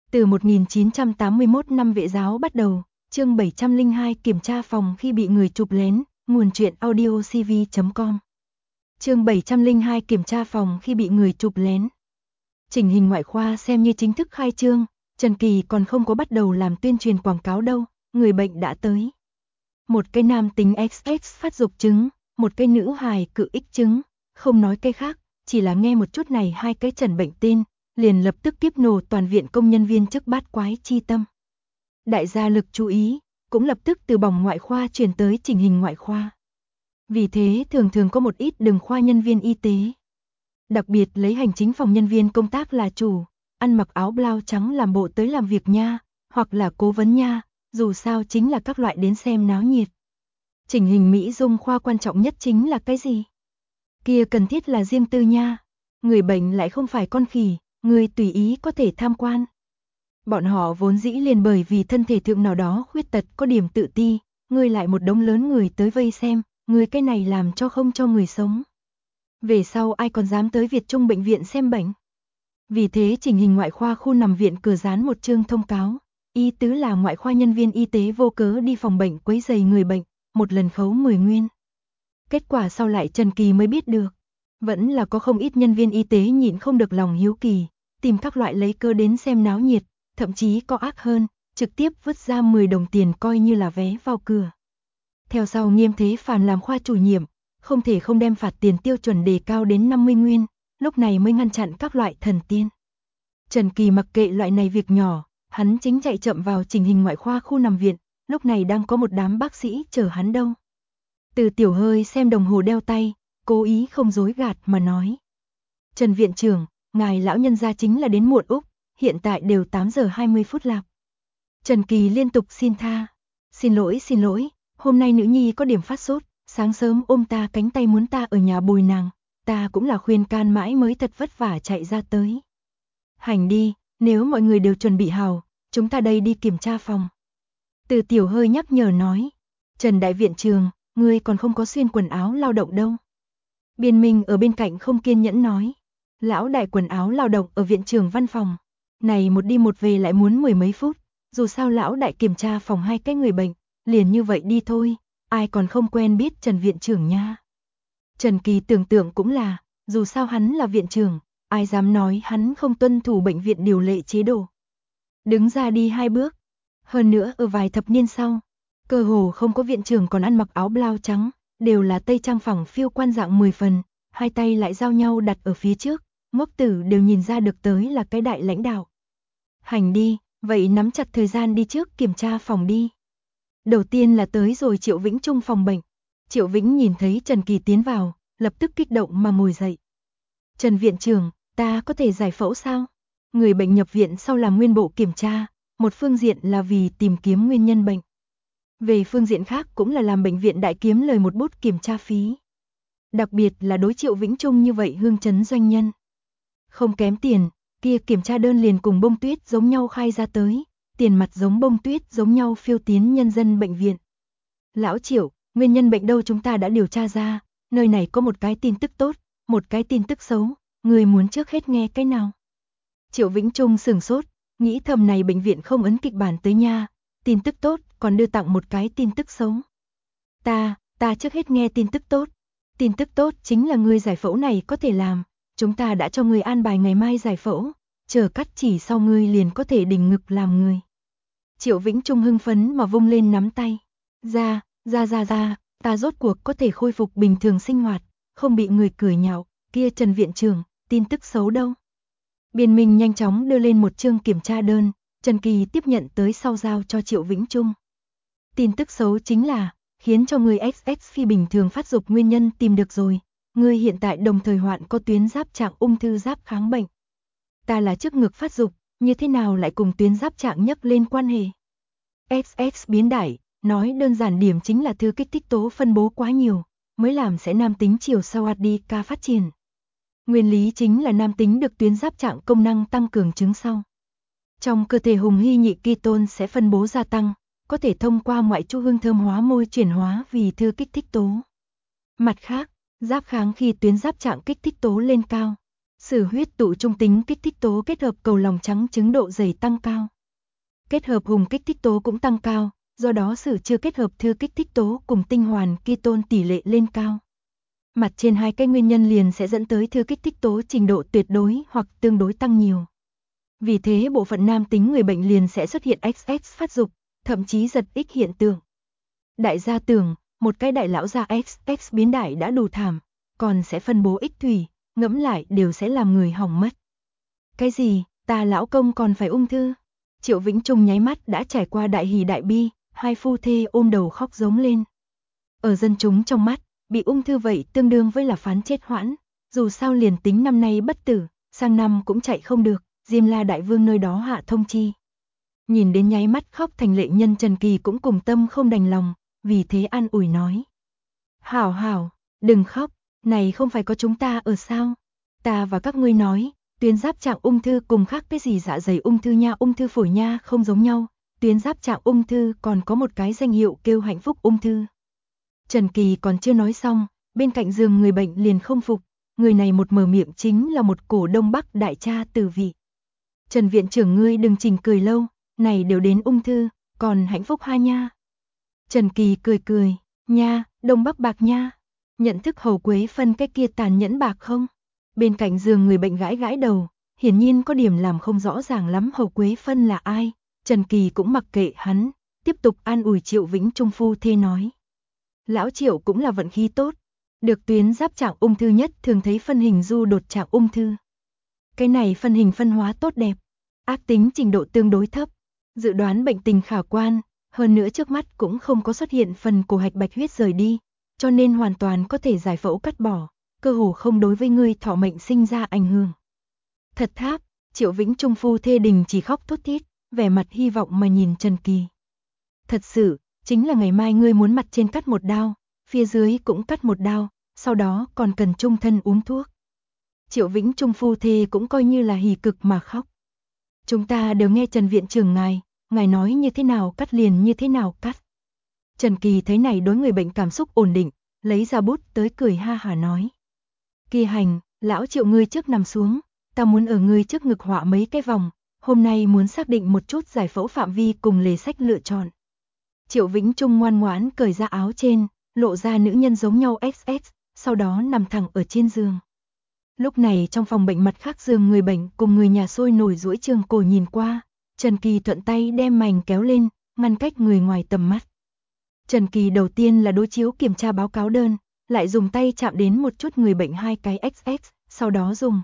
Từ 1981 năm vệ giáo bắt đầu, chương 702 kiểm tra phòng khi bị người chụp lén, nguồn truyện audiocv.com. Chương 702 kiểm tra phòng khi bị người chụp lén. Chỉnh hình ngoại khoa xem như chính thức khai trương, Trần Kỳ còn không có bắt đầu làm tuyên truyền quảng cáo đâu, người bệnh đã tới. Một cái nam tính XX phát dục chứng, một cái nữ hài cự X chứng, không nói cái khác, chỉ là nghe một chút này hai cái trần bệnh tên, liền lập tức tiếp nổ toàn viện công nhân viên chức bát quái chi tâm. Đại gia lực chú ý, cũng lập tức từ bỏng ngoại khoa chuyển tới chỉnh hình ngoại khoa. Vì thế thường thường có một ít đường khoa nhân viên y tế. Đặc biệt lấy hành chính phòng nhân viên công tác là chủ, ăn mặc áo blau trắng làm bộ tới làm việc nha, hoặc là cố vấn nha, dù sao chính là các loại đến xem náo nhiệt. Chỉnh hình mỹ dung khoa quan trọng nhất chính là cái gì? Kia cần thiết là riêng tư nha, người bệnh lại không phải con khỉ, người tùy ý có thể tham quan. Bọn họ vốn dĩ liền bởi vì thân thể thượng nào đó khuyết tật có điểm tự ti, người lại một đống lớn người tới vây xem, người cái này làm cho không cho người sống. Về sau ai còn dám tới Việt Trung bệnh viện xem bệnh. Vì thế chỉnh hình ngoại khoa khu nằm viện cửa dán một chương thông cáo, ý tứ là ngoại khoa nhân viên y tế vô cớ đi phòng bệnh quấy rầy người bệnh, một lần khấu 10 nguyên. Kết quả sau lại Trần Kỳ mới biết được, vẫn là có không ít nhân viên y tế nhịn không được lòng hiếu kỳ, tìm các loại lấy cơ đến xem náo nhiệt, thậm chí có ác hơn, trực tiếp vứt ra 10 đồng tiền coi như là vé vào cửa. Theo sau Nghiêm Thế Phàm làm khoa chủ nhiệm, không thể không đem phạt tiền tiêu chuẩn đề cao đến 50 nguyên, lúc này mới ngăn chặn các loại thần tiên. Trần Kỳ mặc kệ loại này việc nhỏ, hắn chính chạy chậm vào chỉnh hình ngoại khoa khu nằm viện, lúc này đang có một đám bác sĩ chờ hắn đâu. Từ Tiểu Hơi xem đồng hồ đeo tay, cố ý không dối gạt mà nói. Trần viện trưởng, ngài lão nhân gia chính là đến muộn Úc, hiện tại đều 8 giờ 20 phút lạc. Trần Kỳ liên tục xin tha. Xin lỗi, hôm nay nữ nhi có điểm phát sốt, sáng sớm ôm ta cánh tay muốn ta ở nhà bồi nàng, ta cũng là khuyên can mãi mới thật vất vả chạy ra tới. Hành đi, nếu mọi người đều chuẩn bị hào, chúng ta đây đi kiểm tra phòng. Từ Tiểu Hơi nhắc nhở nói. Trần đại viện trường, ngươi còn không có xuyên quần áo lao động đâu. Biên Minh ở bên cạnh không kiên nhẫn nói. Lão đại quần áo lao động ở viện trường văn phòng. Này một đi một về lại muốn 10 mấy phút. Dù sao lão đại kiểm tra phòng hai cái người bệnh, liền như vậy đi thôi. Ai còn không quen biết Trần viện trưởng nha. Trần Kỳ tưởng tượng cũng là, dù sao hắn là viện trưởng, ai dám nói hắn không tuân thủ bệnh viện điều lệ chế độ. Đứng ra đi 2 bước. Hơn nữa ở vài thập niên sau, cơ hồ không có viện trưởng còn ăn mặc áo blau trắng, đều là tây trang phẳng phiêu quan dạng 10 phần, hai tay lại giao nhau đặt ở phía trước, ngốc tử đều nhìn ra được tới là cái đại lãnh đạo. Hành đi, vậy nắm chặt thời gian đi trước kiểm tra phòng đi. Đầu tiên là tới rồi Triệu Vĩnh Trung phòng bệnh. Triệu Vĩnh nhìn thấy Trần Kỳ tiến vào, lập tức kích động mà ngồi dậy. Trần viện trưởng, ta có thể giải phẫu sao? Người bệnh nhập viện sau làm nguyên bộ kiểm tra, một phương diện là vì tìm kiếm nguyên nhân bệnh. Về phương diện khác cũng là làm bệnh viện đại kiếm lời một bút kiểm tra phí. Đặc biệt là đối Triệu Vĩnh Trung như vậy hương chấn doanh nhân. Không kém tiền, kia kiểm tra đơn liền cùng bông tuyết giống nhau khai ra tới, tiền mặt giống bông tuyết giống nhau phiêu tiến nhân dân bệnh viện. Lão Triệu, nguyên nhân bệnh đâu chúng ta đã điều tra ra, nơi này có một cái tin tức tốt, một cái tin tức xấu, người muốn trước hết nghe cái nào? Triệu Vĩnh Trung sửng sốt, nghĩ thầm này bệnh viện không ấn kịch bản tới nha, tin tức tốt còn đưa tặng một cái tin tức xấu. Ta trước hết nghe tin tức tốt. Tin tức tốt chính là người giải phẫu này có thể làm, chúng ta đã cho người an bài ngày mai giải phẫu, chờ cắt chỉ sau ngươi liền có thể đỉnh ngực làm người. Triệu Vĩnh Trung hưng phấn mà vung lên nắm tay. Ra, ta rốt cuộc có thể khôi phục bình thường sinh hoạt, không bị người cười nhạo, kia Trần viện trưởng, tin tức xấu đâu. Biên Minh nhanh chóng đưa lên một chương kiểm tra đơn, Trần Kỳ tiếp nhận tới sau giao cho Triệu Vĩnh Trung. Tin tức xấu chính là, khiến cho người XX phi bình thường phát dục nguyên nhân tìm được rồi, người hiện tại đồng thời hoạn có tuyến giáp trạng ung thư giáp kháng bệnh. Ta là trước ngực phát dục, như thế nào lại cùng tuyến giáp trạng nhắc lên quan hệ? XX biến đại, nói đơn giản điểm chính là thư kích thích tố phân bố quá nhiều, mới làm sẽ nam tính chiều sau ADK phát triển. Nguyên lý chính là nam tính được tuyến giáp trạng công năng tăng cường chứng sau. Trong cơ thể hùng hy nhị ketone sẽ phân bố gia tăng, có thể thông qua ngoại chu hương thơm hóa môi chuyển hóa vì thư kích thích tố. Mặt khác, giáp kháng khi tuyến giáp trạng kích thích tố lên cao, Sử huyết tụ trung tính kích thích tố kết hợp cầu lòng trắng trứng độ dày tăng cao. Kết hợp hùng kích thích tố cũng tăng cao, do đó sử chưa kết hợp thư kích thích tố cùng tinh hoàn ketone tỷ lệ lên cao. Mặt trên hai cái nguyên nhân liền sẽ dẫn tới thư kích thích tố trình độ tuyệt đối hoặc tương đối tăng nhiều. Vì thế bộ phận nam tính người bệnh liền sẽ xuất hiện XX phát dục, thậm chí giật X hiện tượng. Đại gia tưởng, một cái đại lão gia XX biến đại đã đủ thảm, còn sẽ phân bố X thủy, ngẫm lại đều sẽ làm người hỏng mất. Cái gì, ta lão công còn phải ung thư? Triệu Vĩnh Trung nháy mắt đã trải qua đại hỉ đại bi, hai phu thê ôm đầu khóc giống lên. Ở dân chúng trong mắt, bị ung thư vậy tương đương với là phán chết hoãn, dù sao liền tính năm nay bất tử, sang năm cũng chạy không được, Diêm La Đại Vương nơi đó hạ thông chi. Nhìn đến nháy mắt khóc thành lệ nhân Trần Kỳ cũng cùng tâm không đành lòng, vì thế an ủi nói. Hảo hảo, đừng khóc, này không phải có chúng ta ở sao? Ta và các ngươi nói, tuyến giáp trạng ung thư cùng khác cái gì dạ dày ung thư nha, ung thư phổi nha không giống nhau, tuyến giáp trạng ung thư còn có một cái danh hiệu kêu hạnh phúc ung thư. Trần Kỳ còn chưa nói xong, bên cạnh giường người bệnh liền không phục, người này một mở miệng chính là một cổ Đông Bắc đại cha tử vị. Trần viện trưởng ngươi đừng chỉnh cười lâu, này đều đến ung thư, còn hạnh phúc ha nha. Trần Kỳ cười cười, nha, Đông Bắc bạc nha, nhận thức Hầu Quế Phân cái kia tàn nhẫn bạc không? Bên cạnh giường người bệnh gãi gãi đầu, hiển nhiên có điểm làm không rõ ràng lắm Hầu Quế Phân là ai, Trần Kỳ cũng mặc kệ hắn, tiếp tục an ủi Triệu Vĩnh Trung phu thê nói. Lão Triệu cũng là vận khí tốt, được tuyến giáp trạng ung thư nhất thường thấy phân hình du đột trạng ung thư. Cái này phân hình phân hóa tốt đẹp, ác tính trình độ tương đối thấp, dự đoán bệnh tình khả quan, hơn nữa trước mắt cũng không có xuất hiện phần cổ hạch bạch huyết rời đi, cho nên hoàn toàn có thể giải phẫu cắt bỏ, cơ hồ không đối với ngươi thọ mệnh sinh ra ảnh hưởng. Thật tháp, Triệu Vĩnh Trung phu thê đình chỉ khóc thút thít, vẻ mặt hy vọng mà nhìn Trần Kỳ. Thật sự, chính là ngày mai ngươi muốn mặt trên cắt một đao, phía dưới cũng cắt một đao, sau đó còn cần chung thân uống thuốc. Triệu Vĩnh Trung phu thê cũng coi như là hỉ cực mà khóc. Chúng ta đều nghe Trần viện trưởng ngài nói như thế nào cắt liền như thế nào cắt. Trần Kỳ thấy này đối người bệnh cảm xúc ổn định, lấy ra bút tới cười ha hả nói. Kỳ hành, lão Triệu ngươi trước nằm xuống, ta muốn ở ngươi trước ngực họa mấy cái vòng, hôm nay muốn xác định một chút giải phẫu phạm vi cùng lề sách lựa chọn. Triệu Vĩnh Trung ngoan ngoãn cởi ra áo trên, lộ ra nữ nhân giống nhau XX, sau đó nằm thẳng ở trên giường. Lúc này trong phòng bệnh mặt khác giường người bệnh cùng người nhà sôi nổi duỗi trường cổ nhìn qua, Trần Kỳ thuận tay đem mành kéo lên, ngăn cách người ngoài tầm mắt. Trần Kỳ đầu tiên là đối chiếu kiểm tra báo cáo đơn, lại dùng tay chạm đến một chút người bệnh hai cái XX, sau đó dùng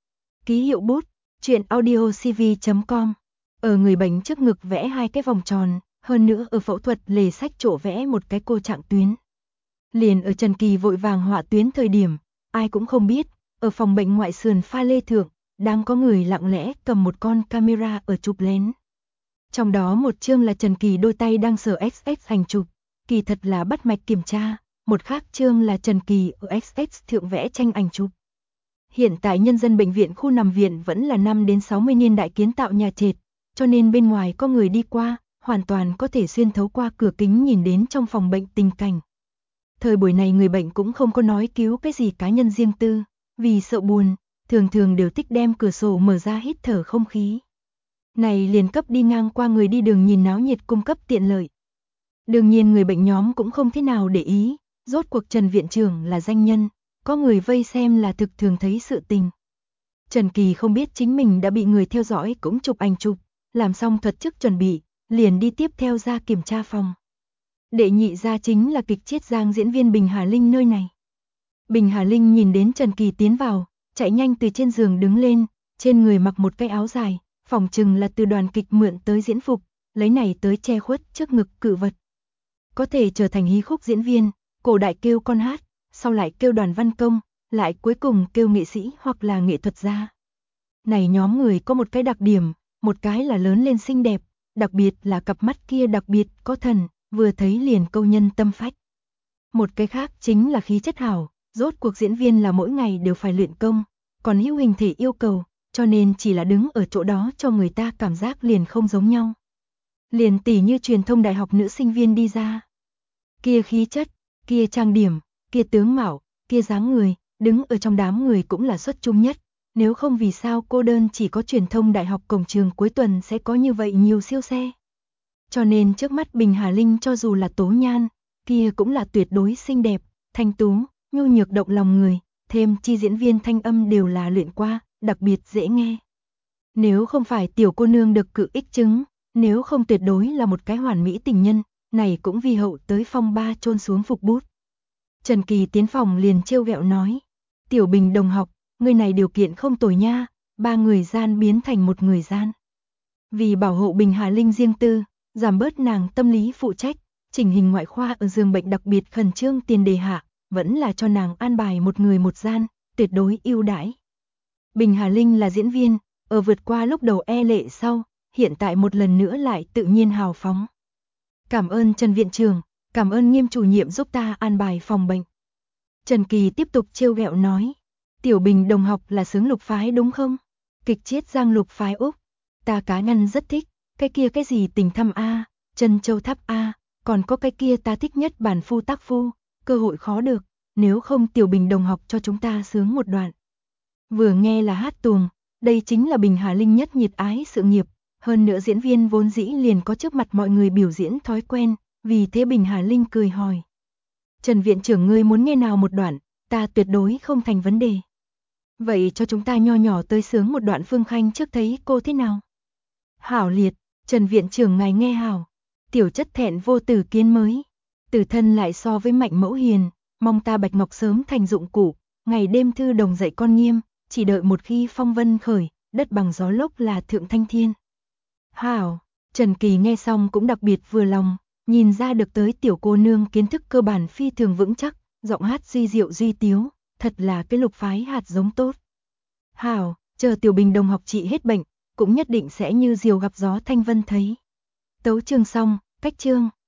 ký hiệu bút, truyện audiocv.com, ở người bệnh trước ngực vẽ hai cái vòng tròn, hơn nữa ở phẫu thuật lề sách chỗ vẽ một cái cô trạng tuyến. Liền ở Trần Kỳ vội vàng họa tuyến thời điểm, ai cũng không biết, ở phòng bệnh ngoại sườn pha lê thượng, đang có người lặng lẽ cầm một con camera ở chụp lén. Trong đó một chương là Trần Kỳ đôi tay đang sờ XX ảnh chụp, kỳ thật là bắt mạch kiểm tra, một khác chương là Trần Kỳ ở XX thượng vẽ tranh ảnh chụp. Hiện tại nhân dân bệnh viện khu nằm viện vẫn là 5 đến 60 niên đại kiến tạo nhà trệt, cho nên bên ngoài có người đi qua, hoàn toàn có thể xuyên thấu qua cửa kính nhìn đến trong phòng bệnh tình cảnh. Thời buổi này người bệnh cũng không có nói cứu cái gì cá nhân riêng tư, vì sợ buồn, thường thường đều thích đem cửa sổ mở ra hít thở không khí. Này liền cấp đi ngang qua người đi đường nhìn náo nhiệt cung cấp tiện lợi. Đương nhiên người bệnh nhóm cũng không thế nào để ý, rốt cuộc Trần viện trưởng là danh nhân, có người vây xem là thực thường thấy sự tình. Trần Kỳ không biết chính mình đã bị người theo dõi cũng chụp ảnh chụp, làm xong thuật trước chuẩn bị, liền đi tiếp theo ra kiểm tra phòng. Đệ nhị ra chính là kịch Chiết Giang diễn viên Bình Hà Linh nơi này. Bình Hà Linh nhìn đến Trần Kỳ tiến vào, chạy nhanh từ trên giường đứng lên, trên người mặc một cái áo dài, phỏng chừng là từ đoàn kịch mượn tới diễn phục, lấy này tới che khuất trước ngực cự vật. Có thể trở thành hí khúc diễn viên, cổ đại kêu con hát, sau lại kêu đoàn văn công, lại cuối cùng kêu nghệ sĩ hoặc là nghệ thuật gia. Này nhóm người có một cái đặc điểm, một cái là lớn lên xinh đẹp, đặc biệt là cặp mắt kia đặc biệt có thần, vừa thấy liền câu nhân tâm phách. Một cái khác chính là khí chất hảo, rốt cuộc diễn viên là mỗi ngày đều phải luyện công, còn hữu hình thể yêu cầu, cho nên chỉ là đứng ở chỗ đó cho người ta cảm giác liền không giống nhau. Liền tỉ như truyền thông đại học nữ sinh viên đi ra. Kia khí chất, kia trang điểm, kia tướng mạo, kia dáng người, đứng ở trong đám người cũng là xuất chúng nhất, Nếu không vì sao cô đơn chỉ có truyền thông đại học cổng trường cuối tuần sẽ có như vậy nhiều siêu xe. Cho nên trước mắt Bình Hà Linh cho dù là tố nhan, kia cũng là tuyệt đối xinh đẹp, thanh tú, nhu nhược động lòng người, thêm chi diễn viên thanh âm đều là luyện qua, đặc biệt dễ nghe. Nếu không phải tiểu cô nương được cự ích chứng, nếu không tuyệt đối là một cái hoàn mỹ tình nhân, này cũng vì hậu tới phong ba chôn xuống phục bút. Trần Kỳ tiến phòng liền trêu ghẹo nói, Tiểu Bình đồng học, người này điều kiện không tồi nha, 3 người gian biến thành 1 người gian. Vì bảo hộ Bình Hà Linh riêng tư, giảm bớt nàng tâm lý phụ trách, chỉnh hình ngoại khoa ở giường bệnh đặc biệt khẩn trương tiền đề hạ, vẫn là cho nàng an bài 1 người 1 gian, tuyệt đối ưu đãi. Bình Hà Linh là diễn viên, ở vượt qua lúc đầu e lệ sau, hiện tại một lần nữa lại tự nhiên hào phóng. Cảm ơn Trần viện trưởng, cảm ơn Nghiêm chủ nhiệm giúp ta an bài phòng bệnh. Trần Kỳ tiếp tục trêu ghẹo nói, Tiểu Bình đồng học là xướng lục phái đúng không? Kịch chiết giang lục phái Úc, ta cá nhân rất thích, cái kia cái gì tình thâm A, chân châu tháp A, còn có cái kia ta thích nhất bản phu tác phu, cơ hội khó được, nếu không Tiểu Bình đồng học cho chúng ta sướng một đoạn. Vừa nghe là hát tuồng, đây chính là Bình Hà Linh nhất nhiệt ái sự nghiệp, hơn nữa diễn viên vốn dĩ liền có trước mặt mọi người biểu diễn thói quen, vì thế Bình Hà Linh cười hỏi. Trần viện trưởng ngươi muốn nghe nào một đoạn, ta tuyệt đối không thành vấn đề. Vậy cho chúng ta nho nhỏ tới sướng một đoạn Phương Khanh trước thấy cô thế nào? Hảo liệt, Trần viện trưởng ngài nghe hảo, tiểu chất thẹn vô tử kiến mới. Tử thân lại so với Mạnh mẫu hiền, mong ta bạch ngọc sớm thành dụng cụ, ngày đêm thư đồng dạy con nghiêm, chỉ đợi một khi phong vân khởi, đất bằng gió lốc là thượng thanh thiên. Hảo, Trần Kỳ nghe xong cũng đặc biệt vừa lòng, nhìn ra được tới tiểu cô nương kiến thức cơ bản phi thường vững chắc, giọng hát duy diệu duy tiếu, thật là cái lục phái hạt giống tốt. Hảo, chờ Tiểu Bình đồng học trị hết bệnh, cũng nhất định sẽ như diều gặp gió thanh vân thấy. Tấu chương xong, cách chương.